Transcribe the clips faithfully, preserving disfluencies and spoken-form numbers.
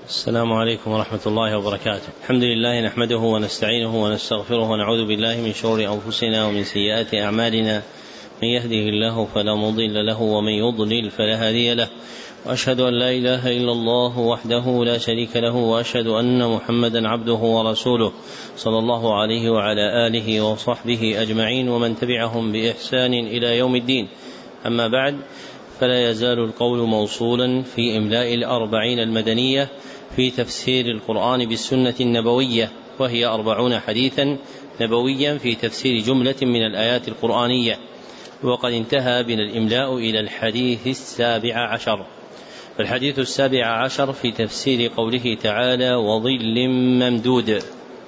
السلام عليكم ورحمة الله وبركاته. الحمد لله نحمده ونستعينه ونستغفره ونعوذ بالله من شرور أنفسنا ومن سيئات أعمالنا، من يهده الله فلا مضل له ومن يضلل فلا هادي له، وأشهد أن لا إله إلا الله وحده لا شريك له، وأشهد أن محمدا عبده ورسوله صلى الله عليه وعلى آله وصحبه أجمعين ومن تبعهم بإحسان إلى يوم الدين. أما بعد، فلا يزال القول موصولا في إملاء الأربعين المدنية في تفسير القرآن بالسنة النبوية، وهي أربعون حديثا نبويا في تفسير جملة من الآيات القرآنية، وقد انتهى بنا الإملاء إلى الحديث السابع عشر. الحديث السابع عشر في تفسير قوله تعالى: وظل ممدود.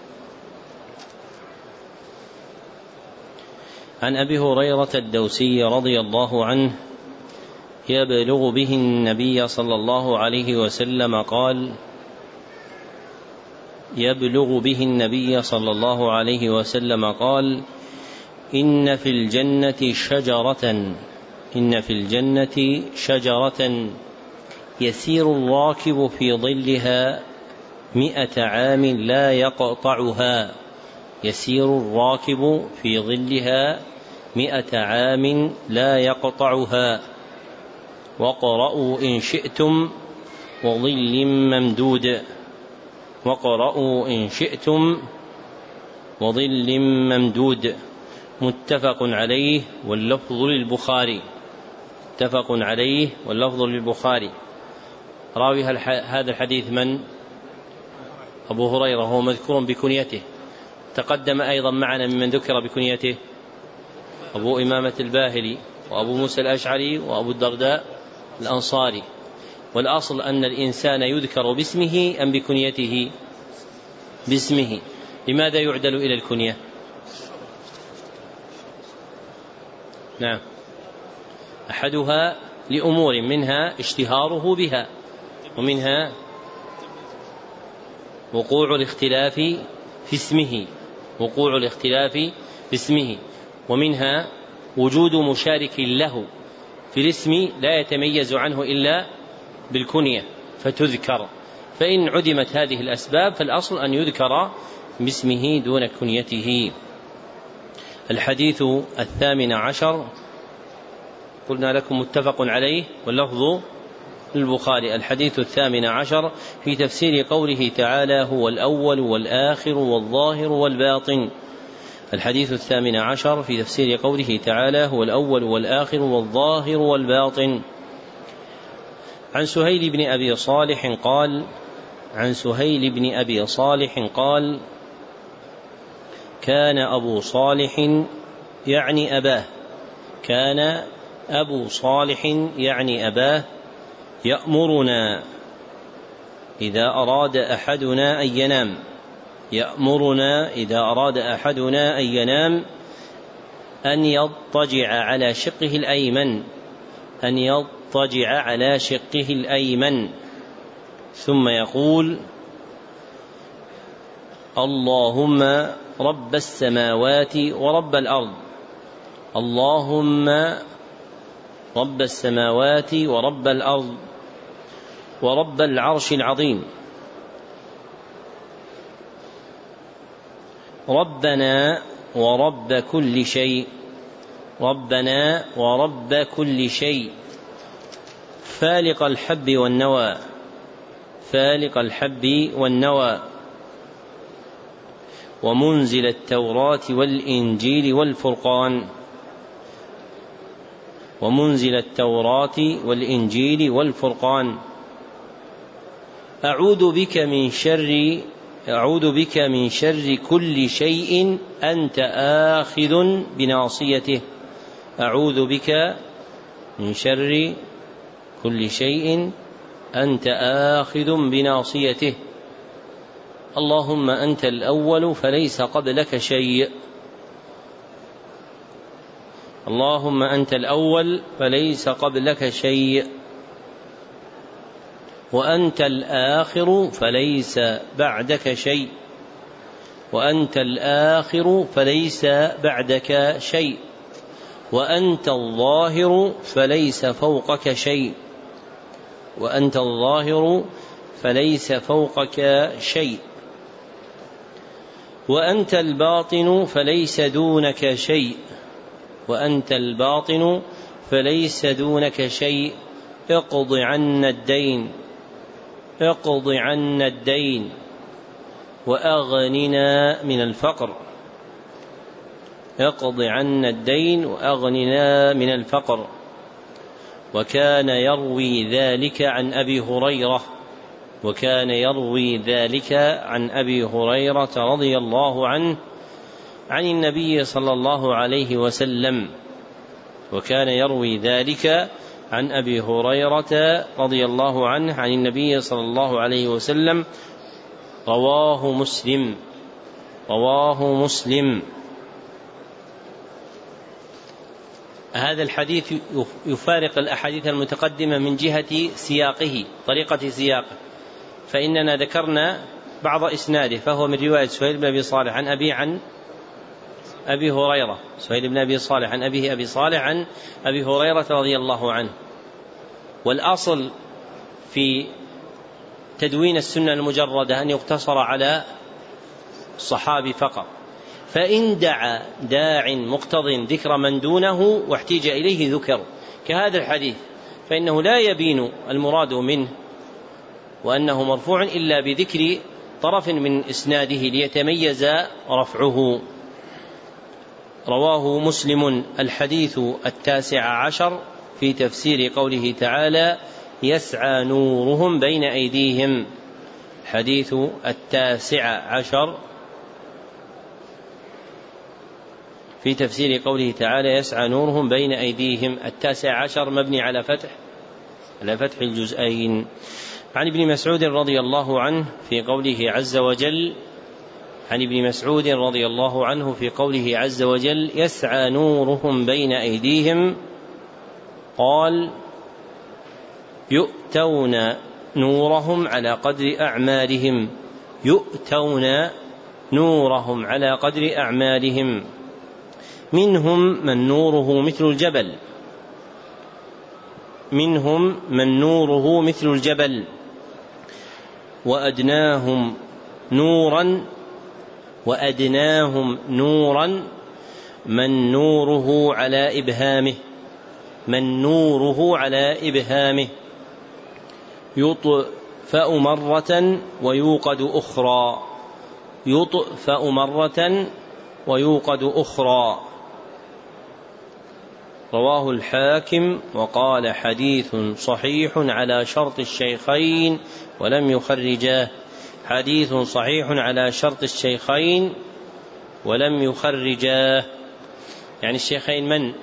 عن أبي هريرة الدوسي رضي الله عنه يبلغ به النبي صلى الله عليه وسلم قال يبلغ به النبي صلى الله عليه وسلم قال إن في الجنة شجرة إن في الجنة شجرة يسير الراكب في ظلها مئة عام لا يقطعها يسير الراكب في ظلها مئة عام لا يقطعها وقرأوا إن شئتم وظل ممدود وقرأوا إن شئتم وظل ممدود متفق عليه واللفظ للبخاري متفق عليه واللفظ للبخاري. راوي هذا الحديث من؟ أبو هريرة، هو مذكور بكنيته. تقدم أيضا معنا ممن ذكر بكنيته أبو إمامة الباهلي وأبو موسى الأشعري وأبو الدرداء الأنصاري. والأصل أن الإنسان يذكر باسمه أم بكنيته؟ باسمه. لماذا يعدل إلى الكنية؟ نعم، أحدها لأمور، منها اشتهاره بها، ومنها وقوع الاختلاف في اسمه وقوع الاختلاف في اسمه ومنها وجود مشارك له في الاسم لا يتميز عنه إلا بالكنية فتذكر. فإن عدمت هذه الأسباب فالأصل أن يذكر باسمه دون كنيته. الحديث الثامن عشر قلنا لكم متفق عليه واللفظ للبخاري. الحديث الثامن عشر في تفسير قوله تعالى: هو الأول والآخر والظاهر والباطن. الحديث الثامن عشر في تفسير قوله تعالى: هو الأول والآخر والظاهر والباطن. عن سهيل بن أبي صالح قال عن سهيل بن أبي صالح قال كان أبو صالح يعني أباه كان أبو صالح يعني أباه يأمرنا إذا أراد أحدنا أن ينام يأمرنا إذا أراد أحدنا أن ينام أن يضطجع على شقه الأيمن أن يضطجع على شقه الأيمن ثم يقول: اللهم رب السماوات ورب الأرض اللهم رب السماوات ورب الأرض ورب العرش العظيم، ربنا ورب كل شيء ربنا ورب كل شيء فالق الحب والنوى فالق الحب والنوى ومنزل التوراة والإنجيل والفرقان ومنزل التوراة والإنجيل والفرقان أعوذ بك من شر أعوذ بك من شر كل شيء أنت آخذ بناصيته أعوذ بك من شر كل شيء أنت آخذ بناصيته اللهم أنت الأول فليس قبلك شيء اللهم أنت الأول فليس قبلك شيء وأنت الآخر فليس بعدك شيء وأنت الآخر فليس بعدك شيء وأنت الظاهر فليس فوقك شيء وأنت الظاهر فليس فوقك شيء، وأنت الباطن فليس دونك شيء، وأنت الباطن فليس دونك شيء، اقض عنا الدين، اقض عنا الدين وأغننا من الفقر، اقض عنا الدين وأغننا من الفقر. وكان يروي ذلك عن أبي هريرة وكان يروي ذلك عن أبي هريرة رضي الله عنه عن النبي صلى الله عليه وسلم وكان يروي ذلك عن أبي هريرة رضي الله عنه عن النبي صلى الله عليه وسلم. رواه مسلم رواه مسلم. هذا الحديث يفارق الأحاديث المتقدمة من جهة سياقه، طريقة سياقه، فإننا ذكرنا بعض إسناده فهو من رواية سهيل بن أبي صالح عن أبي عن أبي هريرة، سهيل بن أبي صالح عن أبيه أبي صالح عن أبي هريرة رضي الله عنه. والأصل في تدوين السنة المجردة أن يقتصر على الصحابي فقط، فإن دعا داع مقتض ذكر من دونه واحتيج إليه ذكر، كهذا الحديث فإنه لا يبين المراد منه وأنه مرفوع إلا بذكر طرف من إسناده ليتميز رفعه. رواه مسلم. الحديث التاسع عشر في تفسير قوله تعالى يسعى نورهم بين أيديهم. حديث التاسع عشر في تفسير قوله تعالى يسعى نورهم بين أيديهم. التاسع عشر مبني على فتح على فتح الجزئين. عن ابن مسعود رضي الله عنه في قوله عز وجل عن ابن مسعود رضي الله عنه في قوله عز وجل يسعى نورهم بين أيديهم قال يؤتون نورهم على قدر أعمالهم يؤتون نورهم على قدر أعمالهم منهم من نوره مثل الجبل منهم من نوره مثل الجبل وأدناهم نورا وأدناهم نورا من نوره على إبهامه من نوره على إبهامه يطفأ مرة ويوقد أخرى يطفأ مرة ويوقد أخرى. رواه الحاكم وقال حديث صحيح على شرط الشيخين ولم يخرجاه. حديث صحيح على شرط الشيخين ولم يخرجاه، يعني الشيخين من؟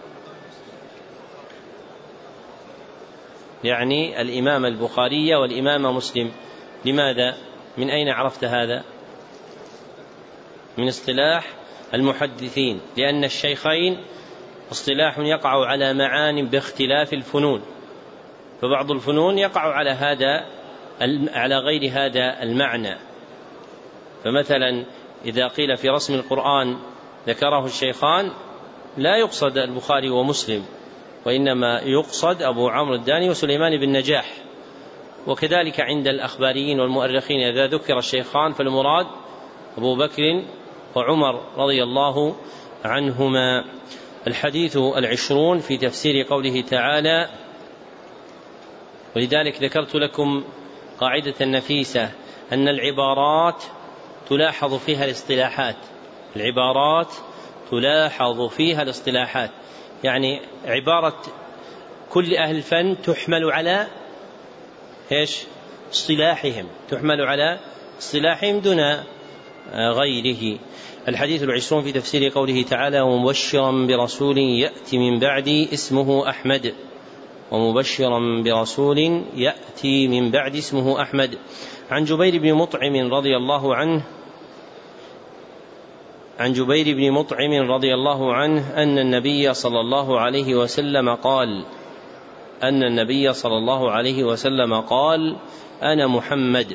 يعني الإمام البخاري والإمام مسلم. لماذا؟ من أين عرفت هذا؟ من اصطلاح المحدثين، لأن الشيخين اصطلاح يقع على معان باختلاف الفنون، فبعض الفنون يقع على هذا على غير هذا المعنى. فمثلا إذا قيل في رسم القرآن ذكره الشيخان لا يقصد البخاري ومسلم، وإنما يقصد أبو عمرو الداني وسليمان بن نجاح. وكذلك عند الأخباريين والمؤرخين إذا ذكر الشيخان فالمراد أبو بكر وعمر رضي الله عنهما. الحديث العشرون في تفسير قوله تعالى، ولذلك ذكرت لكم قاعدة نفيسة أن العبارات تلاحظ فيها الاصطلاحات العبارات تلاحظ فيها الاصطلاحات يعني عبارة كل أهل الفن تحمل على إيش؟ اصطلاحهم تحمل على اصطلاحهم دون غيره. الحديث العشرون في تفسير قوله تعالى ومبشرا برسول يأتي من بعدي اسمه أحمد ومبشرا برسول يأتي من بعد اسمه أحمد. عن جبير بن مطعم رضي الله عنه عن جبير بن مطعم رضي الله عنه أن النبي صلى الله عليه وسلم قال أن النبي صلى الله عليه وسلم قال أنا محمد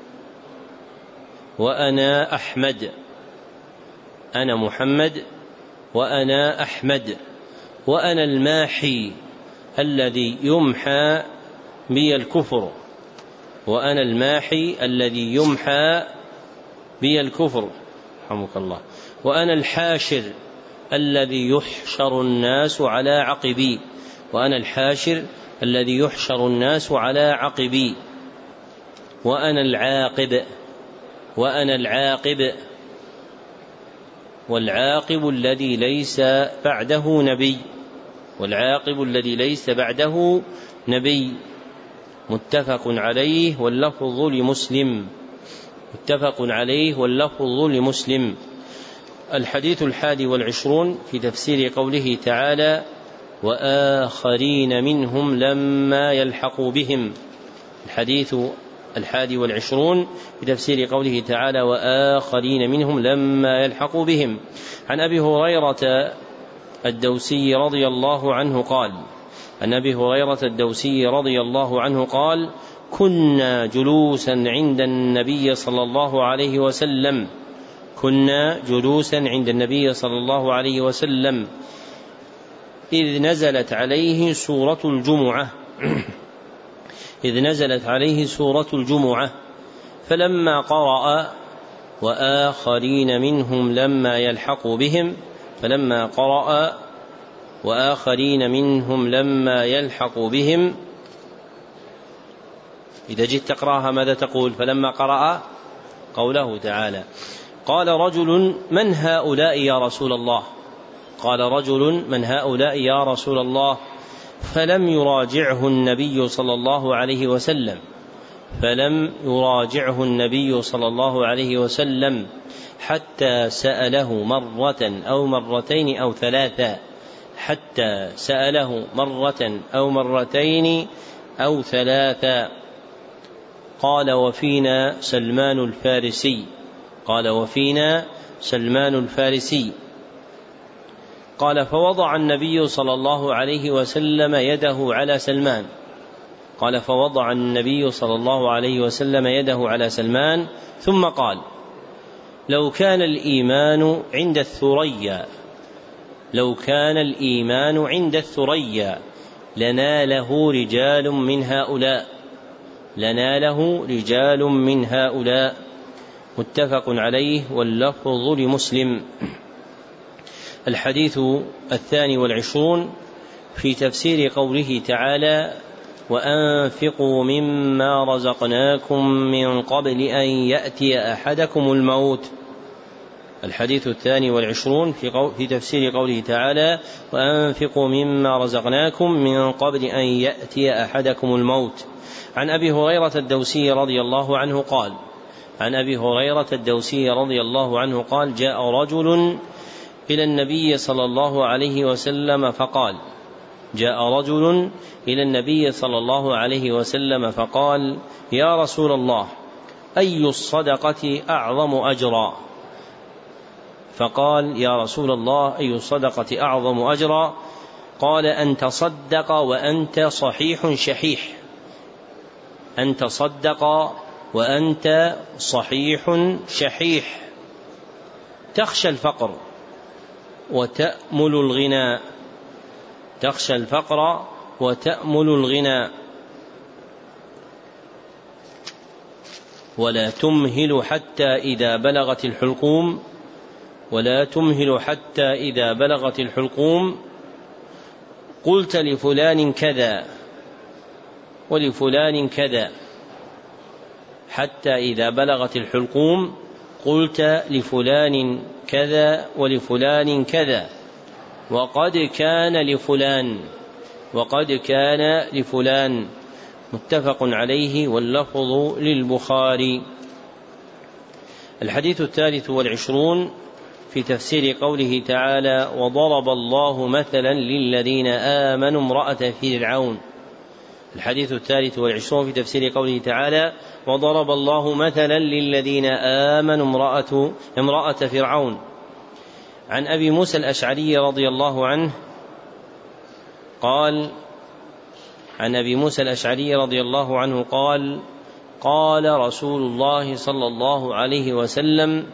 وأنا أحمد أنا محمد وأنا أحمد وأنا الماحي الذي يمحى بي الكفر وأنا الماحي الذي يمحى بي الكفر رحمك الله، وأنا الحاشر الذي يحشر الناس على عقبي، وأنا الحاشر الذي يحشر الناس على عقبي، وأنا العاقب، وأنا العاقب، والعاقب الذي ليس بعده نبي، والعاقب الذي ليس بعده نبي. متفق عليه واللفظ لمسلم، متفق عليه واللفظ لمسلم. الحديث الحادي والعشرون في تفسير قوله تعالى وآخرين منهم لما يلحقوا بهم. الحديث الحادي والعشرون في تفسير قوله تعالى وآخرين منهم لما يلحقوا بهم. عن أبي هريرة الدوسي رضي الله عنه قال عن أبي هريرة الدوسي رضي الله عنه قال كنا جلوسا عند النبي صلى الله عليه وسلم كنا جلوسا عند النبي صلى الله عليه وسلم إذ نزلت عليه سورة الجمعة إذ نزلت عليه سورة الجمعة فلما قرأ وآخرين منهم لما يلحقوا بهم فلما قرأ وآخرين منهم لما يلحقوا بهم. إذا جئت تقرأها ماذا تقول؟ فلما قرأ قوله تعالى قال رجل من هؤلاء يا رسول الله قال رجل من هؤلاء يا رسول الله فلم يراجعه النبي صلى الله عليه وسلم فلم يراجعه النبي صلى الله عليه وسلم حتى سأله مرة أو مرتين أو ثلاثة حتى سأله مرة أو مرتين أو ثلاثة. قال وفينا سلمان الفارسي قال وفينا سلمان الفارسي قال فوضع النبي صلى الله عليه وسلم يده على سلمان قال فوضع النبي صلى الله عليه وسلم يده على سلمان ثم قال لو كان الإيمان عند الثريا لو كان الإيمان عند الثريا لناله رجال من هؤلاء لناله رجال من هؤلاء. متفق عليه واللفظ لمسلم. الحديث الثاني والعشرون في تفسير قوله تعالى وأنفقوا مما رزقناكم من قبل أن يأتي أحدكم الموت. الحديث الثاني والعشرون في, قو في تفسير قوله تعالى وأنفقوا مما رزقناكم من قبل أن يأتي أحدكم الموت. عن أبي هريرة الدوسي رضي الله عنه قال عن أبي هريرة الدوسي رضي الله عنه قال جاء رجل إلى النبي صلى الله عليه وسلم فقال جاء رجل إلى النبي صلى الله عليه وسلم فقال يا رسول الله أي الصدقة أعظم أجرا فقال يا رسول الله أي الصدقة أعظم أجرا قال أن تصدق وأنت صحيح شحيح أن تصدق وأنت صحيح شحيح تخشى الفقر وتأمل الغنى تخشى الفقر وتأمل الغنى ولا تمهل حتى إذا بلغت الحلقوم ولا تمهل حتى إذا بلغت الحلقوم قلت لفلان كذا ولفلان كذا حتى إذا بلغت الحلقوم قلت لفلان كذا ولفلان كذا وقد كان لفلان وقد كان لفلان. متفق عليه واللفظ للبخاري. الحديث الثالث والعشرون في تفسير قوله تعالى وضرب الله مثلا للذين آمنوا امرأة فرعون. الحديث الثالث والعشرون في تفسير قوله تعالى وضرب الله مثلا للذين آمنوا امرأة, امرأة فرعون. عن أبي موسى الأشعري رضي الله عنه قال عن أبي موسى الأشعري رضي الله عنه قال قال رسول الله صلى الله عليه وسلم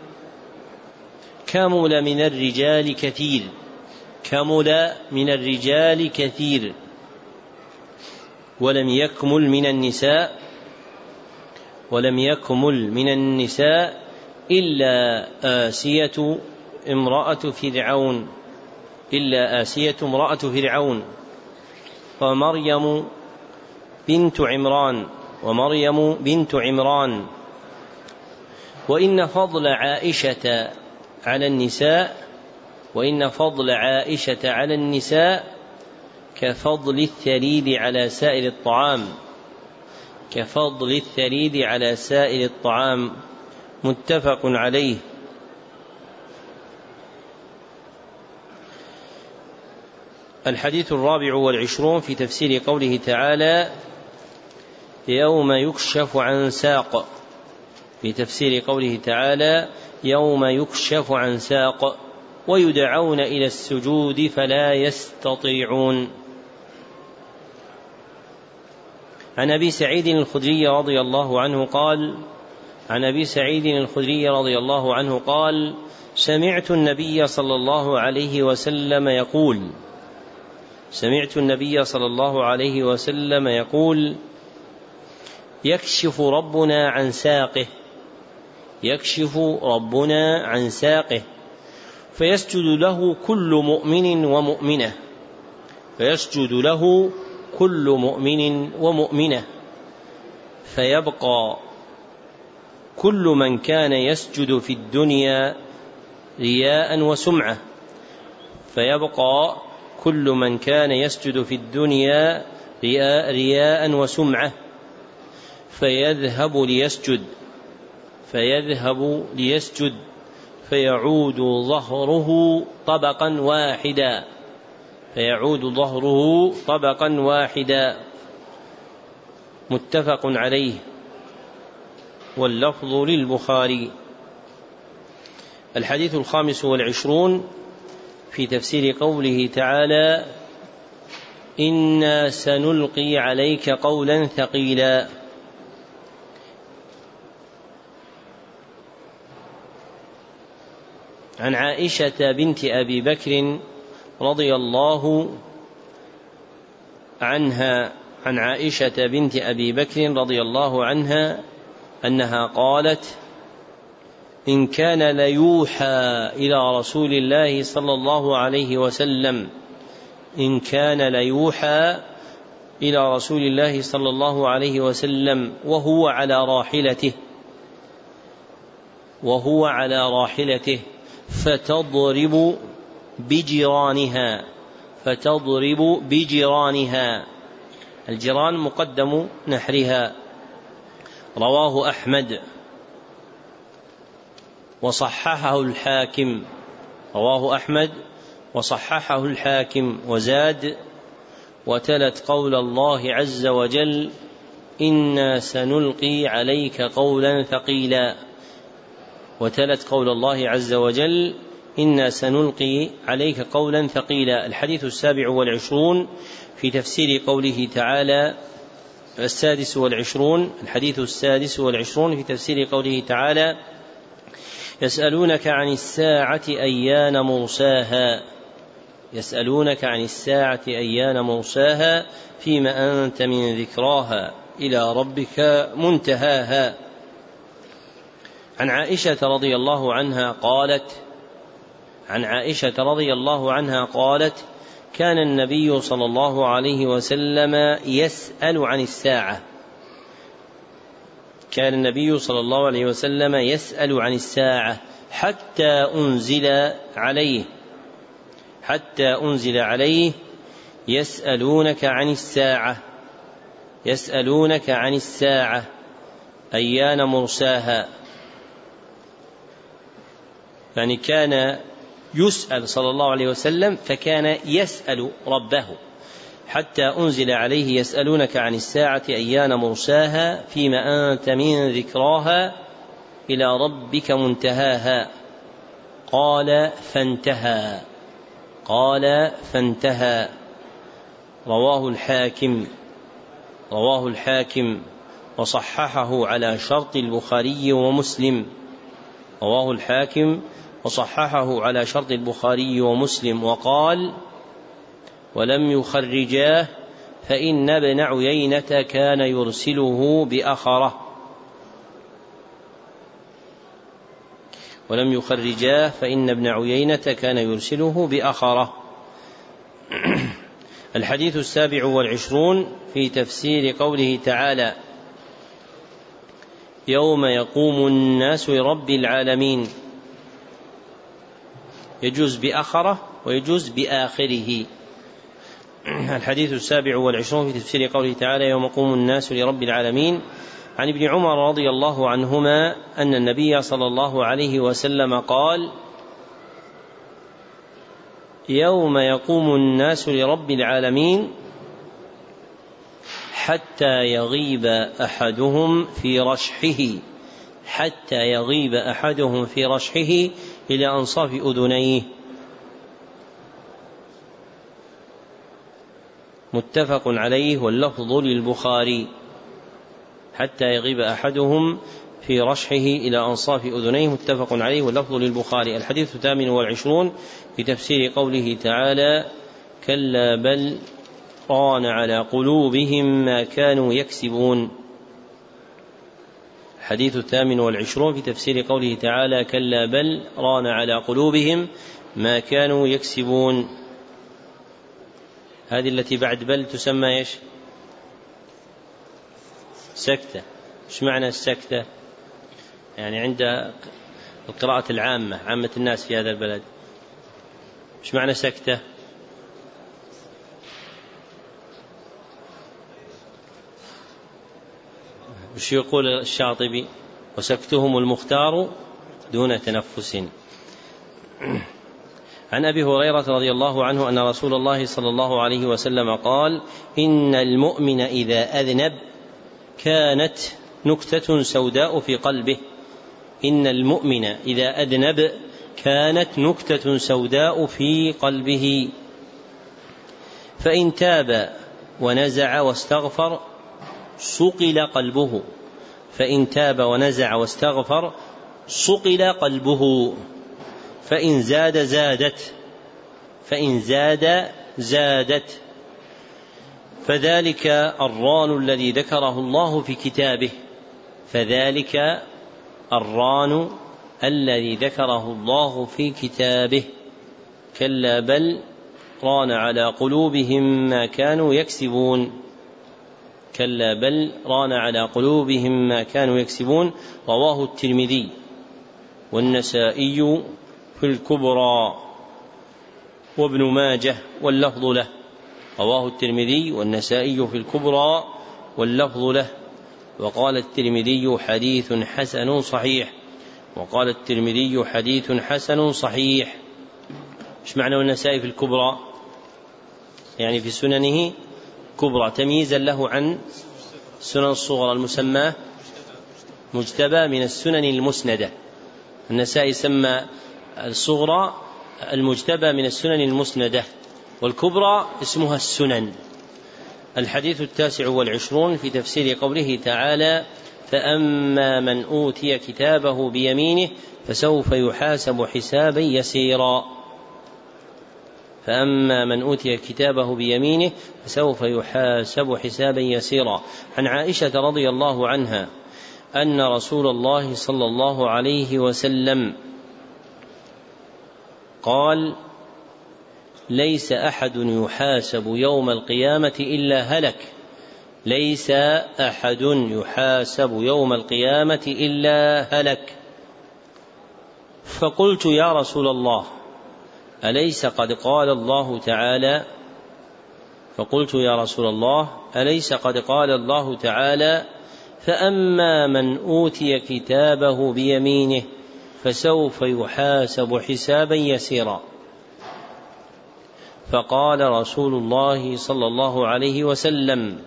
كمل من الرجال كثير كمل من الرجال كثير ولم يكمل من النساء ولم يكمل من النساء إلا آسية امرأة فرعون إلا آسية امرأة فرعون ومريم بنت عمران ومريم بنت عمران. وإن فضل عائشة على النساء وإن فضل عائشة على النساء كفضل الثريد على سائر الطعام كفضل الثريد على سائر الطعام متفق عليه. الحديث الرابع والعشرون في تفسير قوله تعالى يوم يكشف عن ساق في تفسير قوله تعالى يوم يكشف عن ساق ويدعون إلى السجود فلا يستطيعون. عن أبي سعيد الخدري رضي الله عنه قال عن أبي سعيد الخدري رضي الله عنه قال سمعت النبي صلى الله عليه وسلم يقول سمعت النبي صلى الله عليه وسلم يقول يكشف ربنا عن ساقه يكشف ربنا عن ساقه فيسجد له كل مؤمن ومؤمنة فيسجد له كل مؤمن ومؤمنة فيبقى كل من كان يسجد في الدنيا رياء وسمعة فيبقى كل من كان يسجد في الدنيا رياء, رياء وسمعة فيذهب ليسجد فيذهب ليسجد فيعود ظهره طبقا واحدا فيعود ظهره طبقا واحدا متفق عليه واللفظ للبخاري. الحديث الخامس والعشرون في تفسير قوله تعالى إنا سنلقي عليك قولا ثقيلا. عن عائشة بنت أبي بكر رضي الله عنها عن عائشة بنت أبي بكر رضي الله عنها أنها قالت إن كان ليوحى إلى رسول الله صلى الله عليه وسلم إن كان ليوحى إلى رسول الله صلى الله عليه وسلم وهو على راحلته وهو على راحلته فتضرب بجيرانها فتضرب بجيرانها الجيران مقدم نحرها. رواه أحمد وصححه الحاكم رواه أحمد وصححه الحاكم وزاد وتلت قول الله عز وجل إنا سنلقي عليك قولا ثقيلا وتلت قول الله عز وجل إنا سنلقي عليك قولا ثقيلا. الحديث السابع والعشرون في تفسير قوله تعالى السادس والعشرون الحديث السادس والعشرون في تفسير قوله تعالى يسألونك عن الساعة أيان مرساها يسألونك عن الساعة أيان مرساها فيما أنت من ذكراها إلى ربك منتهاها. عن عائشة رضي الله عنها قالت عن عائشة رضي الله عنها قالت كان النبي صلى الله عليه وسلم يسأل عن الساعة كان النبي صلى الله عليه وسلم يسأل عن الساعة حتى أنزل عليه حتى أنزل عليه يسألونك عن الساعة يسألونك عن الساعة أيان مرساها. يعني كان يسأل صلى الله عليه وسلم فكان يسأل ربه حتى أنزل عليه يسألونك عن الساعة أيان مرساها فيما أنت من ذكراها إلى ربك منتهاها. قال فانتهى قال فانتهى. رواه الحاكم رواه الحاكم وصححه على شرط البخاري ومسلم رواه الحاكم وصححه على شرط البخاري ومسلم وقال ولم يخرجاه فإن ابن عيينة كان يرسله بأخره ولم يخرجاه فإن ابن عيينة كان يرسله بأخره. الحديث السابع والعشرون في تفسير قوله تعالى: يوم يقوم الناس لرب العالمين. يجوز بأخره ويجوز بآخره. الحديث السابع والعشرون في تفسير قوله تعالى: يوم يقوم الناس لرب العالمين. عن ابن عمر رضي الله عنهما أن النبي صلى الله عليه وسلم قال: يوم يقوم الناس لرب العالمين حتى يغيب أحدهم في رشحه حتى يغيب أحدهم في رشحه إلى أنصاف أذنيه. متفق عليه واللفظ للبخاري. حتى يغيب أحدهم في رشحه إلى أنصاف أذنيه، متفق عليه واللفظ للبخاري. الحديث الثامن والعشرون في تفسير قوله تعالى: كلا بل ران على قلوبهم ما كانوا يكسبون. الحديث الثامن والعشرون في تفسير قوله تعالى: كلا بل ران على قلوبهم ما كانوا يكسبون. هذه التي بعد بل تسمى إيش؟ سكتة. إيش معنى السكتة؟ يعني عند القراءة العامة، عامة الناس في هذا البلد، إيش معنى سكتة؟ وش يقول الشاطبي؟ وسكتهم المختار دون تنفس. عن أبي هريرة رضي الله عنه أن رسول الله صلى الله عليه وسلم قال: إن المؤمن إذا أذنب كانت نكتة سوداء في قلبه. إن المؤمن إذا أذنب كانت نكتة سوداء في قلبه، فإن تاب ونزع واستغفر صقل قلبه فإن تاب ونزع واستغفر صقل قلبه فإن زاد زادت فإن زاد زادت فذلك الران الذي ذكره الله في كتابه فذلك الران الذي ذكره الله في كتابه. كلا بل ران على قلوبهم ما كانوا يكسبون. كلا بل ران على قلوبهم ما كانوا يكسبون. رواه الترمذي والنسائي في الكبرى وابن ماجه واللفظ له. رواه الترمذي والنسائي في الكبرى واللفظ له. وقال الترمذي حديث حسن صحيح. وقال الترمذي حديث حسن صحيح. ايش معنى النسائي في الكبرى؟ يعني في سننه كبرى تمييزا له عن السنن الصغرى المسمى مجتبى من السنن المسندة. النسائي سمى الصغرى المجتبى من السنن المسندة، والكبرى اسمها السنن. الحديث التاسع والعشرون في تفسير قوله تعالى: فأما من أوتي كتابه بيمينه فسوف يحاسب حسابا يسيرا. فأما من أوتي كتابه بيمينه فسوف يحاسب حسابا يسيرا. عن عائشة رضي الله عنها أن رسول الله صلى الله عليه وسلم قال: ليس أحد يحاسب يوم القيامة إلا هلك. ليس أحد يحاسب يوم القيامة إلا هلك. فقلت: يا رسول الله أليس قد قال الله تعالى فقلت يا رسول الله أليس قد قال الله تعالى: فأما من أوتي كتابه بيمينه فسوف يحاسب حسابا يسيرا. فقال رسول الله صلى الله عليه وسلم: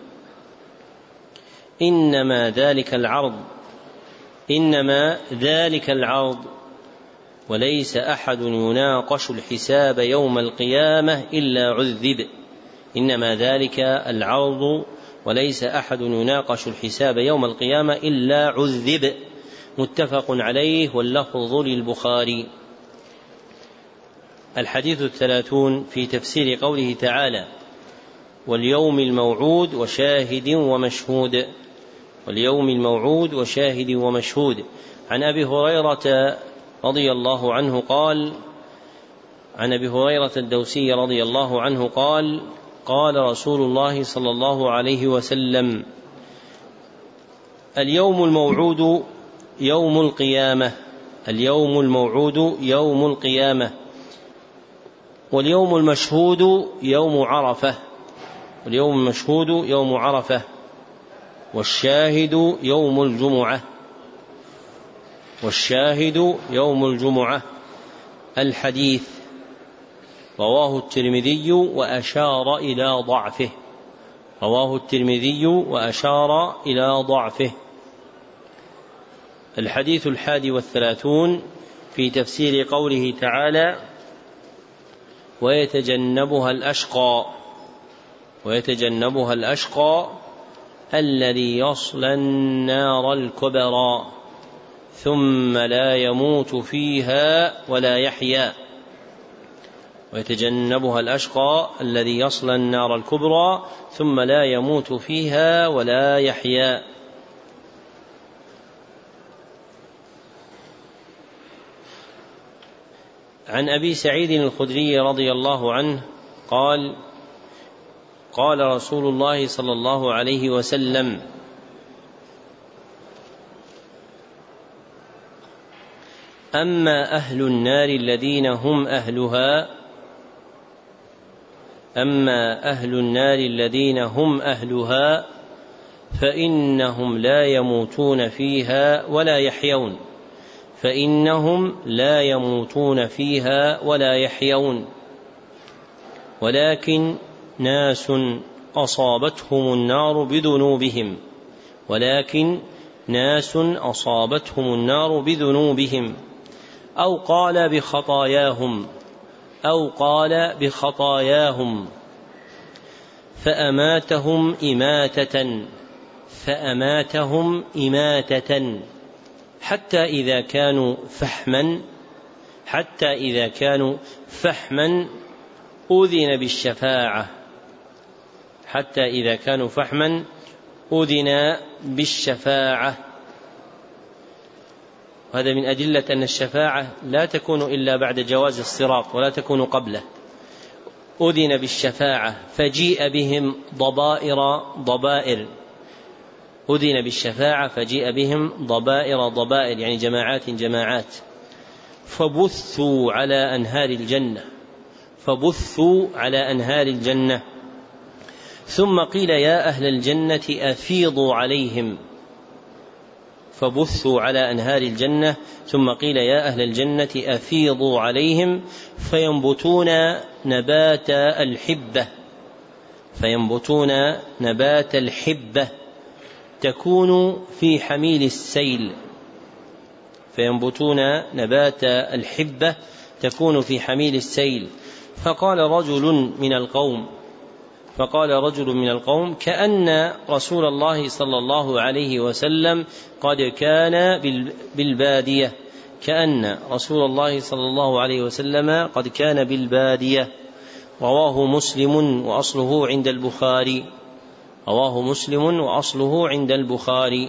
إنما ذلك العرض إنما ذلك العرض وليس أحد يناقش الحساب يوم القيامة إلا عذب. إنما ذلك العرض وليس أحد يناقش الحساب يوم القيامة إلا عذب. متفق عليه واللفظ للبخاري. الحديث الثلاثون في تفسير قوله تعالى: واليوم الموعود وشاهد ومشهود. واليوم الموعود وشاهد ومشهود. عن أبي هريرة رضي الله عنه قال: عن أبي هريرة الدوسي رضي الله عنه قال: قال رسول الله صلى الله عليه وسلم: اليوم الموعود يوم القيامة، اليوم الموعود يوم القيامة، واليوم المشهود يوم عرفة، واليوم المشهود يوم عرفة، والشاهد يوم الجمعة، والشاهد يوم الجمعة. الحديث رواه الترمذي وأشار إلى ضعفه، رواه الترمذي وأشار إلى ضعفه. الحديث الحادي والثلاثون في تفسير قوله تعالى: ويتجنبها الأشقى، ويتجنبها الأشقى الذي يصلى النار الكبرى ثم لا يموت فيها ولا يحيا. ويتجنبها الأشقى الذي يصلى النار الكبرى ثم لا يموت فيها ولا يحيا. عن أبي سعيد الخدري رضي الله عنه قال: قال رسول الله صلى الله عليه وسلم: أما أهل النار الذين هم أهلها أما أهل النار الذين هم أهلها فإنهم لا يموتون فيها ولا يحيون فإنهم لا يموتون فيها ولا يحيون ولكن ناس أصابتهم النار بذنوبهم ولكن ناس أصابتهم النار بذنوبهم أو قال بخطاياهم أو قال بخطاياهم فأماتهم إماتة فأماتهم إماتة حتى إذا كانوا فحما حتى إذا كانوا فحما أذن بالشفاعة حتى إذا كانوا فحما أذن بالشفاعة. وهذا من أدلة أن الشفاعة لا تكون إلا بعد جواز الصراط ولا تكون قبله. أذن بالشفاعة فجيء بهم ضبائر ضبائر أذن بالشفاعة فجيء بهم ضبائر ضبائر يعني جماعات جماعات فبثوا على أنهار الجنة فبثوا على أنهار الجنة ثم قيل يا أهل الجنة أفيضوا عليهم فبثوا على أنهار الجنة ثم قيل يا أهل الجنة أفيضوا عليهم فينبتون نبات الحبة فينبتون نبات الحبة تكون في حميل السيل فينبتون نبات الحبة تكون في حميل السيل. فقال رجل من القوم فقال رجل من القوم كأن رسول الله صلى الله عليه وسلم قد كان بالبادية كأن رسول الله صلى الله عليه وسلم قد كان بالبادية. رواه مسلم وأصله عند البخاري رواه مسلم وأصله عند البخاري.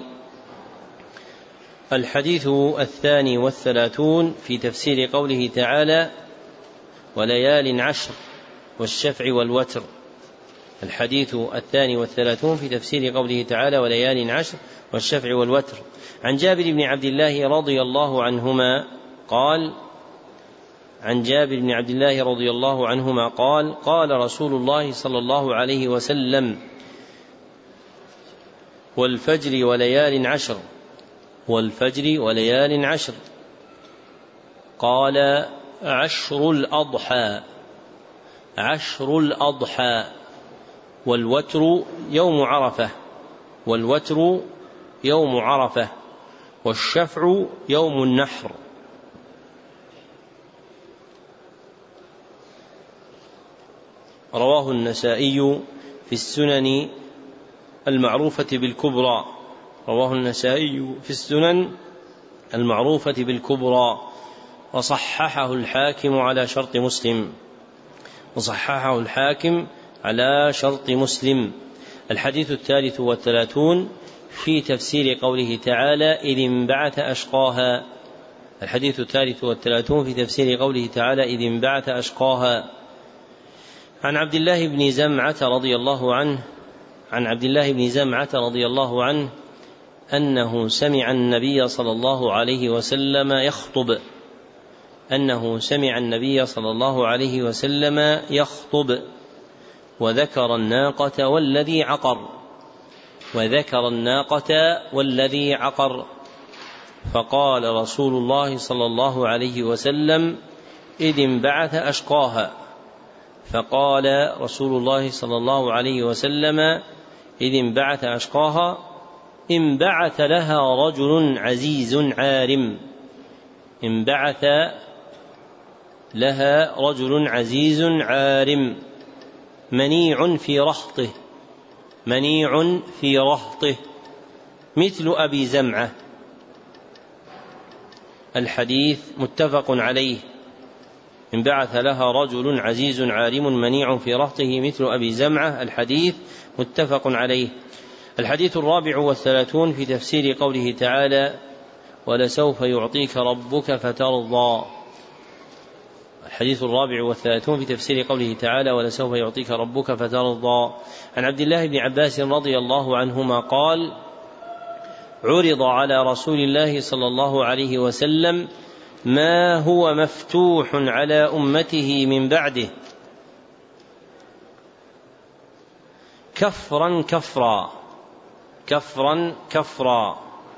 الحديث الثاني والثلاثون في تفسير قوله تعالى وليال عشر والشفع والوتر. الحديث الثاني والثلاثون في تفسير قوله تعالى وليال عشر والشفع والوتر. عن جابر بن عبد الله رضي الله عنهما قال عن جابر بن عبد الله رضي الله عنهما قال قال رسول الله صلى الله عليه وسلم والفجر وليال عشر والفجر وليال عشر قال عشر الأضحى عشر الأضحى والوتر يوم عرفة والوتر يوم عرفة والشفع يوم النحر. رواه النسائي في السنن المعروفة بالكبرى رواه النسائي في السنن المعروفة بالكبرى وصححه الحاكم على شرط مسلم وصححه الحاكم على شرط مسلم. الحديث الثالث والثلاثون في تفسير قوله تعالى إذ انبعث أشقاها الحديث الثالث والثلاثون في تفسير قوله تعالى إذ انبعث أشقاها. عن عبد الله بن زمعة رضي الله عنه عن عبد الله بن زمعة رضي الله عنه أنه سمع النبي صلى الله عليه وسلم يخطب أنه سمع النبي صلى الله عليه وسلم يخطب وذكر الناقة والذي عقر وذكر الناقة والذي عقر فقال رسول الله صلى الله عليه وسلم إذ انبعث أشقاها. فقال رسول الله صلى الله عليه وسلم إذ انبعث أشقاها انبعث لها رجل عزيز عارم انبعث لها رجل عزيز عارم منيع في رهطه منيع في رهطه مثل أبي زمعة. الحديث متفق عليه. انبعث لها رجل عزيز عارم منيع في رهطه مثل أبي زمعة. الحديث متفق عليه. الحديث الرابع والثلاثون في تفسير قوله تعالى ولسوف يعطيك ربك فترضى. الحديث الرابع والثلاثون في تفسير قوله تعالى ولسوف يعطيك ربك فترضى. عن عبد الله بن عباس رضي الله عنهما قال عرض على رسول الله صلى الله عليه وسلم ما هو مفتوح على أمته من بعده كفرا كفرا كفرا كفرا.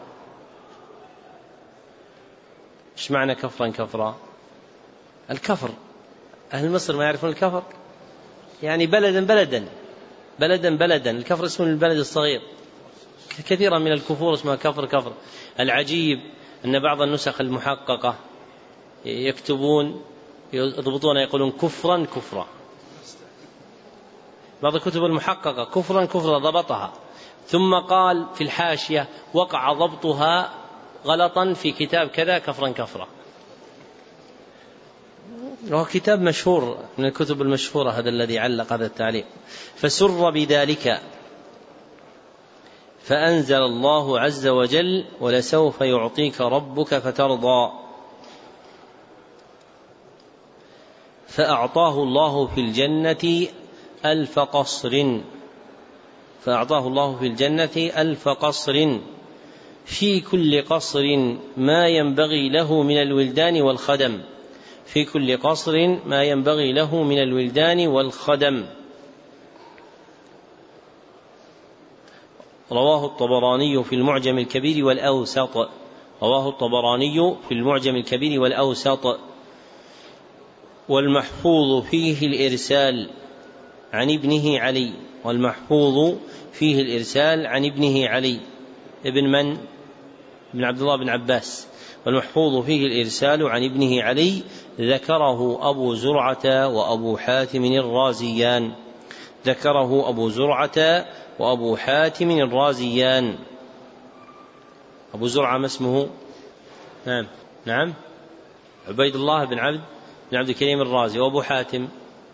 ايش معنى كفرا كفرا؟ الكفر، أهل مصر ما يعرفون الكفر، يعني بلدا بلدا بلدا بلدا. الكفر اسم البلد الصغير، كثيرا من الكفور اسمها كفر كفر. العجيب أن بعض النسخ المحققة يكتبون يضبطون يقولون كفرا كفرا. بعض الكتب المحققة كفرا كفرا ضبطها، ثم قال في الحاشية وقع ضبطها غلطا في كتاب كذا كفرا كفرا. وهو كتاب مشهور من الكتب المشهورة هذا الذي علق هذا التعليق. فسر بذلك فأنزل الله عز وجل ولسوف يعطيك ربك فترضى. فأعطاه الله في الجنة ألف قصر فأعطاه الله في الجنة ألف قصر في كل قصر ما ينبغي له من الولدان والخدم في كل قصر ما ينبغي له من الولدان والخدم. رواه الطبراني في المعجم الكبير والأوسط رواه الطبراني في المعجم الكبير والأوسط. والمحفوظ فيه الإرسال عن ابنه علي والمحفوظ فيه الإرسال عن ابنه علي ابن من؟ ابن عبد الله بن عباس. والمحفوظ فيه الإرسال عن ابنه علي ذكره أبو زرعة وأبو حاتم الرازيان ذكره أبو زرعة وأبو حاتم الرازيان. أبو زرعة ما اسمه؟ نعم نعم عبيد الله بن عبد بن عبد الكريم الرازي. وأبو حاتم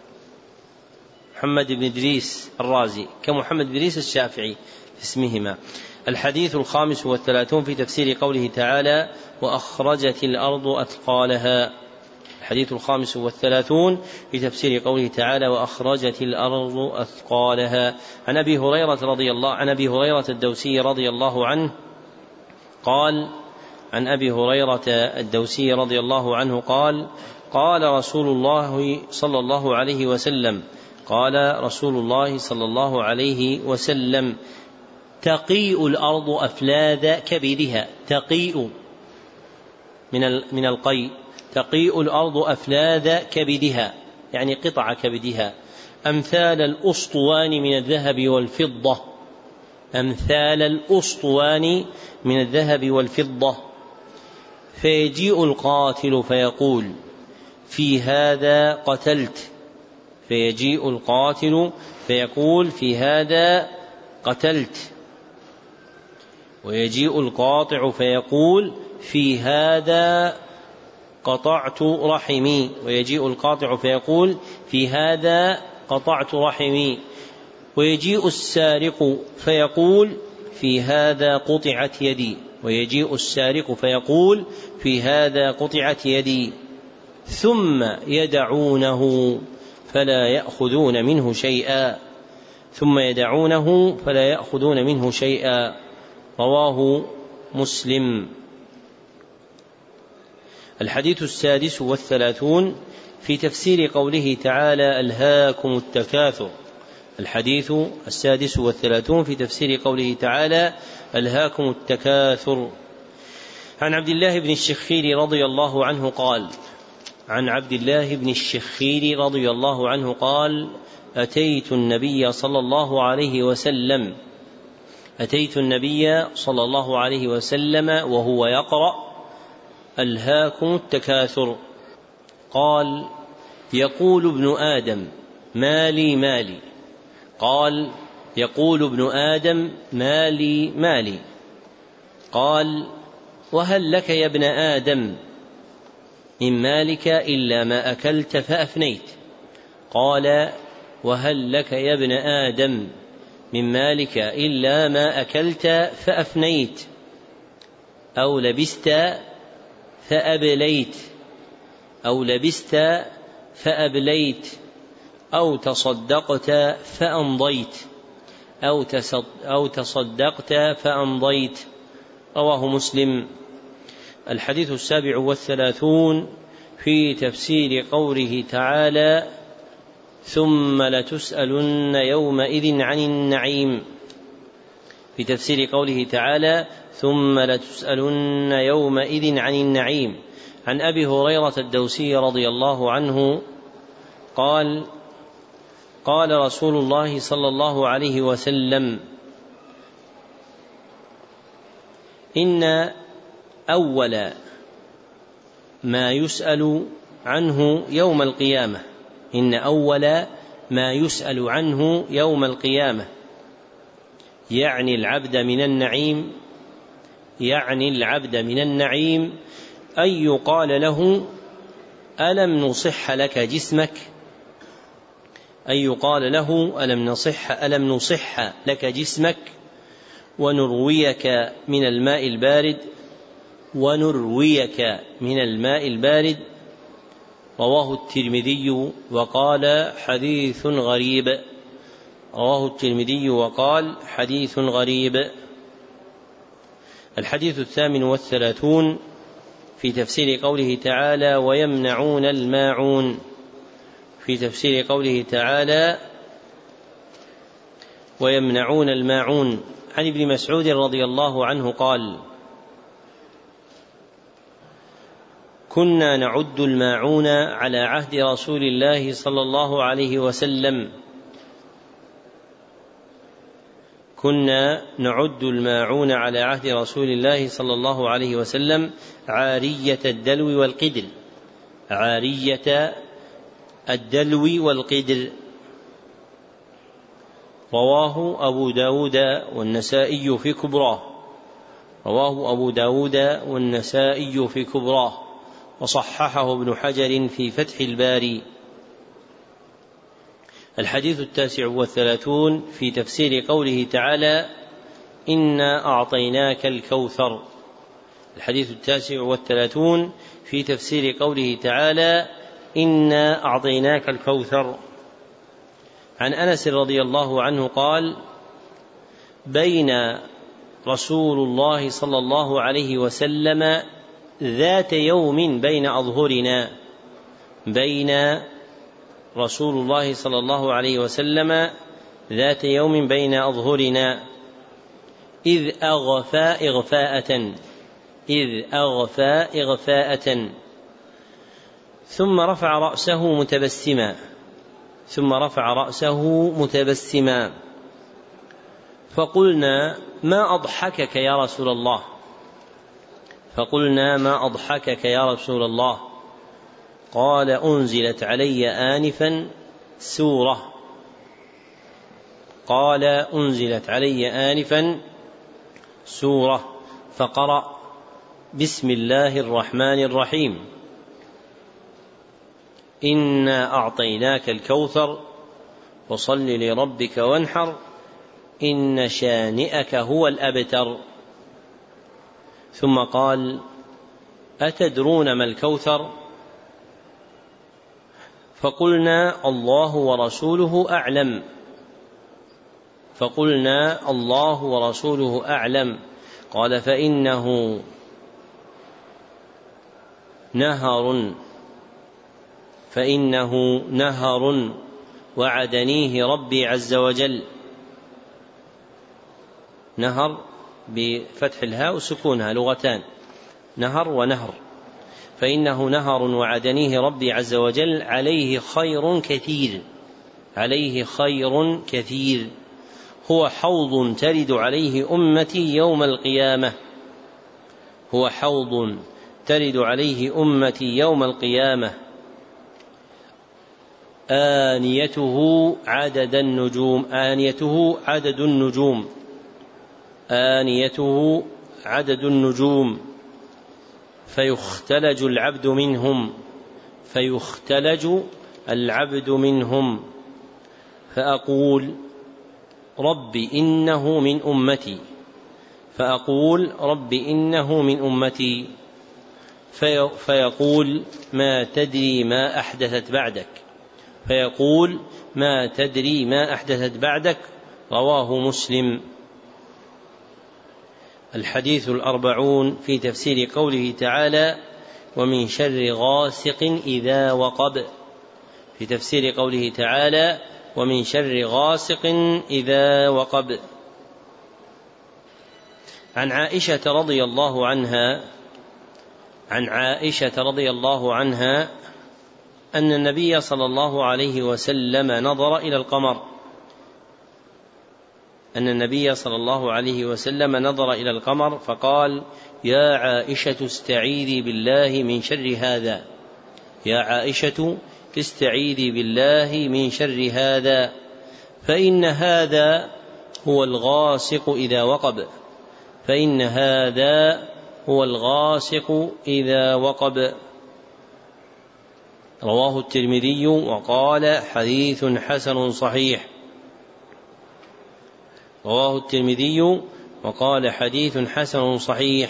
محمد بن إدريس الرازي كمحمد بن إدريس الشافعي في اسمهما. الحديث الخامس والثلاثون في تفسير قوله تعالى وأخرجت الأرض أثقالها. الحديث الخامس والثلاثون في تفسير قوله تعالى وأخرجت الأرض أثقالها. عن أبي هريرة رضي الله عن أبي هريرة الدوسي رضي الله عنه قال عن أبي هريرة الدوسي رضي الله عنه قال قال رسول الله صلى الله عليه وسلم قال رسول الله صلى الله عليه وسلم تقيء الأرض أفلاذ كبدها. تقيء من من القيء تقيء الأرض أفلاذ كبدها يعني قطع كبدها أمثال الأسطوان من الذهب والفضة أمثال الأسطوان من الذهب والفضة. فيجيء القاتل فيقول في هذا قتلت فيجيء القاتل فيقول في هذا قتلت ويجيء القاطع فيقول في هذا قطعت رحمي ويجيء القاطع فيقول في هذا قطعت رحمي ويجيء السارق فيقول في هذا قطعت يدي ويجيء السارق فيقول في هذا قطعت يدي، ثم يدعونه فلا يأخذون منه شيئا ثم يدعونه فلا يأخذون منه شيئا رواه مسلم. الحديث السادس والثلاثون في تفسير قوله تعالى ألهاكم التكاثر. الحديث السادس والثلاثون في تفسير قوله تعالى ألهاكم التكاثر. عن عبد الله بن الشخير رضي الله عنه قال عن عبد الله بن الشخير رضي الله عنه قال أتيت النبي صلى الله عليه وسلم أتيت النبي صلى الله عليه وسلم وهو يقرأ ألهاكم التكاثر. قال يقول ابن آدم مالي مالي. قال يقول ابن آدم مالي مالي. قال وهل لك يا ابن آدم من مالك إلا ما أكلت فأفنيت؟ قال وهل لك يا ابن آدم من مالك إلا ما أكلت فأفنيت أو لبست فأبليت أو لبست فأبليت أو تصدقت فأمضيت أو تصدقت فأمضيت رواه مسلم. الحديث السابع والثلاثون في تفسير قوله تعالى ثم لتسألن يومئذ عن النعيم. في تفسير قوله تعالى ثم لتسألن يومئذ عن النعيم. عن أبي هريرة الدوسي رضي الله عنه قال قال رسول الله صلى الله عليه وسلم إن أول ما يسأل عنه يوم القيامة إن أول ما يسأل عنه يوم القيامة يعني العبد من النعيم يعني العبد من النعيم أن يقال له ألم نصح لك جسمك أن يقال له ألم نصح ألم نصح لك جسمك ونرويك من الماء البارد ونرويك من الماء البارد رواه الترمذي وقال حديث غريب رواه الترمذي وقال حديث غريب. الحديث الثامن والثلاثون في تفسير قوله تعالى ويمنعون الماعون. في تفسير قوله تعالى ويمنعون الماعون. عن ابن مسعود رضي الله عنه قال كنا نعد الماعون على عهد رسول الله صلى الله عليه وسلم كنا نعد الماعون على عهد رسول الله صلى الله عليه وسلم عارية الدلو والقدر عارية الدلو والقدر رواه أبو داود والنسائي في كبراه رواه أبو داود والنسائي في كبراه وصححه ابن حجر في فتح الباري. الحديث التاسع والثلاثون في تفسير قوله تعالى إنا أعطيناك الكوثر. الحديث التاسع والثلاثون في تفسير قوله تعالى إنا أعطيناك الكوثر. عن أنس رضي الله عنه قال بين رسول الله صلى الله عليه وسلم ذات يوم بين أظهرنا بين رسول الله صلى الله عليه وسلم ذات يوم بين أظهرنا إذ أغفى إغفاءة إذ أغفى إغفاءة ثم رفع رأسه متبسما ثم رفع رأسه متبسما فقلنا ما أضحكك يا رسول الله فقلنا ما أضحكك يا رسول الله قال أنزلت علي آنفا سورة قال أنزلت علي آنفا سورة فقرأ بسم الله الرحمن الرحيم إنا أعطيناك الكوثر فصل لربك وانحر إن شانئك هو الأبتر. ثم قال: أتدرون ما الكوثر؟ فقلنا: الله ورسوله أعلم. فقلنا: الله ورسوله أعلم. قال: فإنه نهر فإنه نهر وعدنيه ربي عز وجل. نهر بفتح الهاء وسكونها لغتان، نهر ونهر. فإنه نهر وعدنيه ربي عز وجل، عليه خير كثير، عليه خير كثير، هو حوض ترد عليه أمتي يوم القيامة، هو حوض ترد عليه أمتي يوم القيامة، آنيته عدد النجوم، آنيته عدد النجوم، آنيته عدد النجوم، فيختلج العبد منهم، فيختلج العبد منهم، فأقول: رب إنه من أمتي، فأقول: رب إنه من أمتي، في فيقول: ما تدري ما أحدثت بعدك، فيقول: ما تدري ما أحدثت بعدك. رواه مسلم. الحديث الأربعون في تفسير قوله تعالى: ومن شر غاسق إذا وقب، في تفسير قوله تعالى: ومن شر غاسق إذا وقب. عن عائشة رضي الله عنها عن عائشة رضي الله عنها أن النبي صلى الله عليه وسلم نظر إلى القمر أن النبي صلى الله عليه وسلم نظر إلى القمر فقال: يا عائشة استعيذي بالله من شر هذا، يا عائشة استعيذي بالله من شر هذا، فإن هذا هو الغاسق إذا وقب، فإن هذا هو الغاسق إذا وقب. رواه الترمذي وقال: حديث حسن صحيح. رواه الترمذي وقال: حديث حسن صحيح.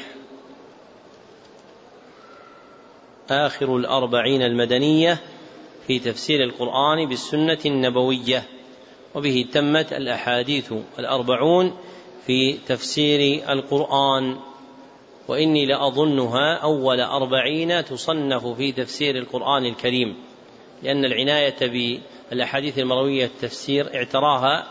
آخر الأربعين المدنية في تفسير القرآن بالسنة النبوية، وبه تمت الأحاديث الأربعون في تفسير القرآن، وإني لأظنها أول أربعين تصنف في تفسير القرآن الكريم، لأن العناية بالأحاديث المروية التفسير اعتراها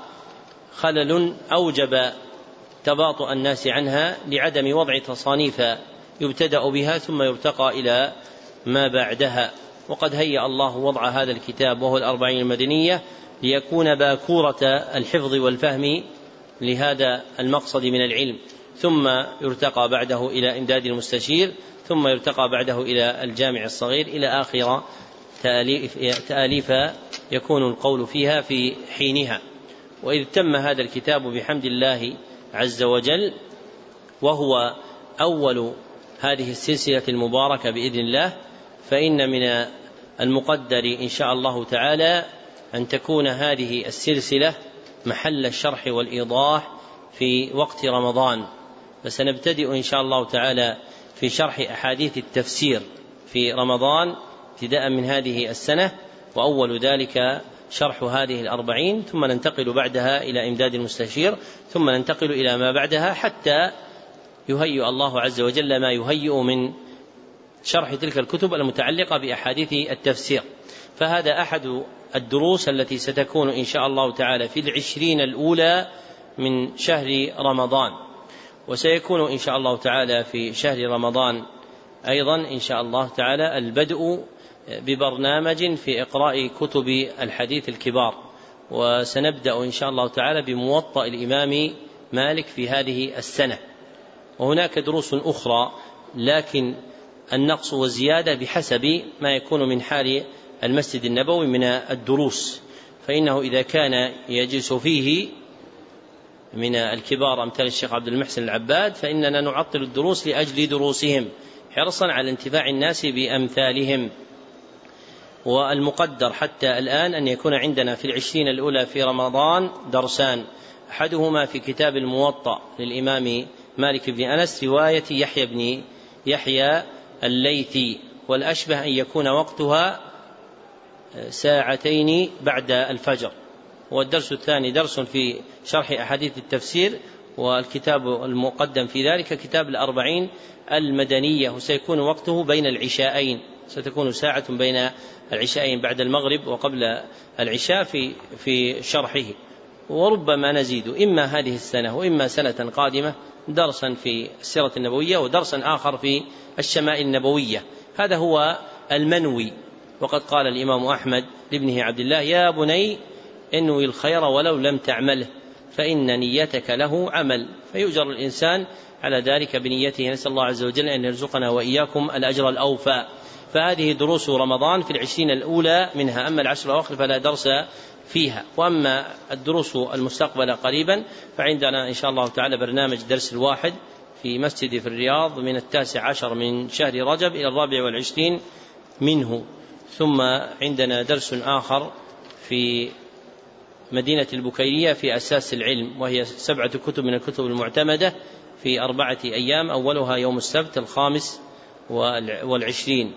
خلل أوجب تباطؤ الناس عنها لعدم وضع تصانيف يبتدأ بها ثم يرتقى إلى ما بعدها. وقد هيأ الله وضع هذا الكتاب وهو الأربعين المدنية ليكون باكورة الحفظ والفهم لهذا المقصد من العلم، ثم يرتقى بعده إلى إمداد المستشير، ثم يرتقى بعده إلى الجامع الصغير، إلى آخر تأليف, تأليف يكون القول فيها في حينها. وإذ تم هذا الكتاب بحمد الله عز وجل، وهو أول هذه السلسلة المباركة بإذن الله، فإن من المقدر إن شاء الله تعالى أن تكون هذه السلسلة محل الشرح والإيضاح في وقت رمضان، فسنبتدئ إن شاء الله تعالى في شرح أحاديث التفسير في رمضان ابتداء من هذه السنة، وأول ذلك شرح هذه الأربعين، ثم ننتقل بعدها إلى إمداد المستشير، ثم ننتقل إلى ما بعدها حتى يهيئ الله عز وجل ما يهيئ من شرح تلك الكتب المتعلقة بأحاديث التفسير. فهذا أحد الدروس التي ستكون إن شاء الله تعالى في العشرين الأولى من شهر رمضان، وسيكون إن شاء الله تعالى في شهر رمضان أيضا إن شاء الله تعالى البدء ببرنامج في إقراء كتب الحديث الكبار، وسنبدأ إن شاء الله تعالى بموطأ الإمام مالك في هذه السنة. وهناك دروس أخرى لكن النقص والزيادة بحسب ما يكون من حال المسجد النبوي من الدروس، فإنه إذا كان يجلس فيه من الكبار أمثال الشيخ عبد المحسن العباد فإننا نعطل الدروس لأجل دروسهم حرصا على انتفاع الناس بأمثالهم. والمقدر حتى الآن أن يكون عندنا في العشرين الأولى في رمضان درسان، أحدهما في كتاب الموطأ للإمام مالك بن أنس رواية يحيى بن يحيى الليثي، والأشبه أن يكون وقتها ساعتين بعد الفجر. والدرس الثاني درس في شرح أحاديث التفسير، والكتاب المقدم في ذلك كتاب الأربعين المدنية، وسيكون وقته بين العشاءين، ستكون ساعة بين العشاءين بعد المغرب وقبل العشاء في في شرحه. وربما نزيد إما هذه السنة وإما سنة قادمة درسا في السيرة النبوية ودرسا آخر في الشمائل النبوية. هذا هو المنوي. وقد قال الإمام أحمد لابنه عبد الله: يا بني انوي الخير ولو لم تعمله فإن نيتك له عمل. فيؤجر الإنسان على ذلك بنيته. نسأل الله عز وجل أن يرزقنا وإياكم الأجر الأوفى. فهذه دروس رمضان في العشرين الأولى منها، أما العشر الأواخر فلا درس فيها. وأما الدروس المستقبلة قريبا فعندنا إن شاء الله تعالى برنامج درس الواحد في مسجد في الرياض من التاسع عشر من شهر رجب إلى الرابع والعشرين منه. ثم عندنا درس آخر في مدينة البكيرية في أساس العلم، وهي سبعة كتب من الكتب المعتمدة في أربعة أيام، أولها يوم السبت الخامس والعشرين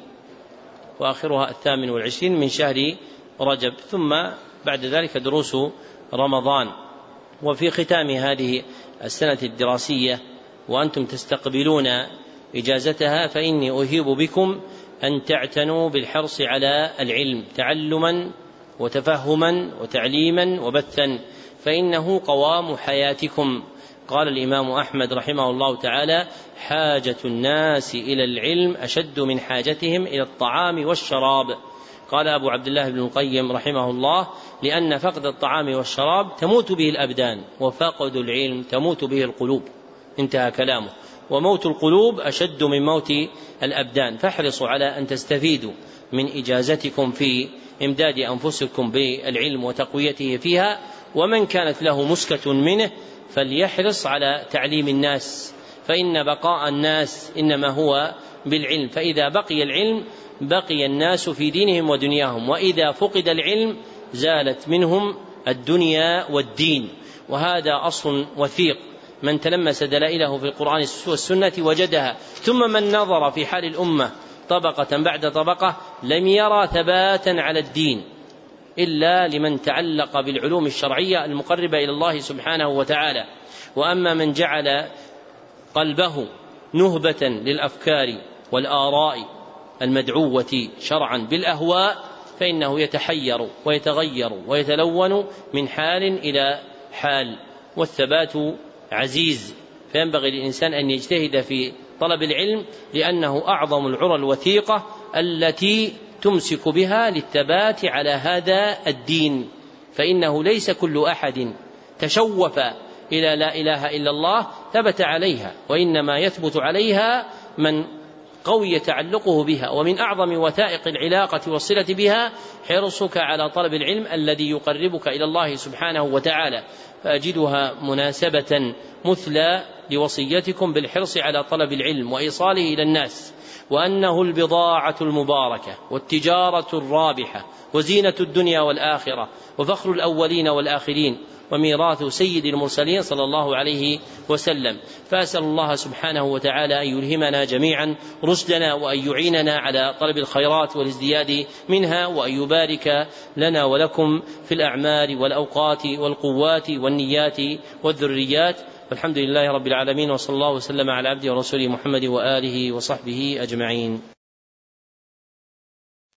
وآخرها الثامن والعشرين من شهر رجب، ثم بعد ذلك دروس رمضان. وفي ختام هذه السنة الدراسية وأنتم تستقبلون إجازتها فإني أهيب بكم أن تعتنوا بالحرص على العلم تعلما وتفهما وتعليما وبثا، فإنه قوام حياتكم. قال الإمام أحمد رحمه الله تعالى: حاجة الناس إلى العلم أشد من حاجتهم إلى الطعام والشراب. قال أبو عبد الله بن القيم رحمه الله: لأن فقد الطعام والشراب تموت به الأبدان، وفقد العلم تموت به القلوب. انتهى كلامه. وموت القلوب أشد من موت الأبدان. فاحرصوا على أن تستفيدوا من إجازتكم في إمداد أنفسكم بالعلم وتقويته فيها، ومن كانت له مسكة منه فليحرص على تعليم الناس، فإن بقاء الناس إنما هو بالعلم. فإذا بقي العلم بقي الناس في دينهم ودنياهم، وإذا فقد العلم زالت منهم الدنيا والدين. وهذا أصل وثيق، من تلمس دلائله في القرآن والسنة وجدها. ثم من نظر في حال الأمة طبقة بعد طبقة لم يرى ثباتا على الدين إلا لمن تعلق بالعلوم الشرعية المقربة إلى الله سبحانه وتعالى. وأما من جعل قلبه نهبة للأفكار والآراء المدعوة شرعا بالأهواء فإنه يتحير ويتغير ويتلون من حال إلى حال. والثبات عزيز، فينبغي للإنسان أن يجتهد في طلب العلم، لأنه أعظم العرى الوثيقة التي تمسك بها للثبات على هذا الدين. فإنه ليس كل أحد تشوف إلى لا إله إلا الله ثبت عليها، وإنما يثبت عليها من قوي تعلقه بها. ومن أعظم وثائق العلاقة والصلة بها حرصك على طلب العلم الذي يقربك إلى الله سبحانه وتعالى. فأجدها مناسبة مثلى لوصيتكم بالحرص على طلب العلم وإيصاله إلى الناس، وأنه البضاعة المباركة والتجارة الرابحة وزينة الدنيا والآخرة وفخر الأولين والآخرين وميراث سيد المرسلين صلى الله عليه وسلم. فأسأل الله سبحانه وتعالى أن يلهمنا جميعا رشدنا، وأن يعيننا على طلب الخيرات والازدياد منها، وأن يبارك لنا ولكم في الأعمال والأوقات والقوات والنيات والذريات. والحمد لله رب العالمين، وصلى الله وسلم على عبده ورسوله محمد وآله وصحبه أجمعين.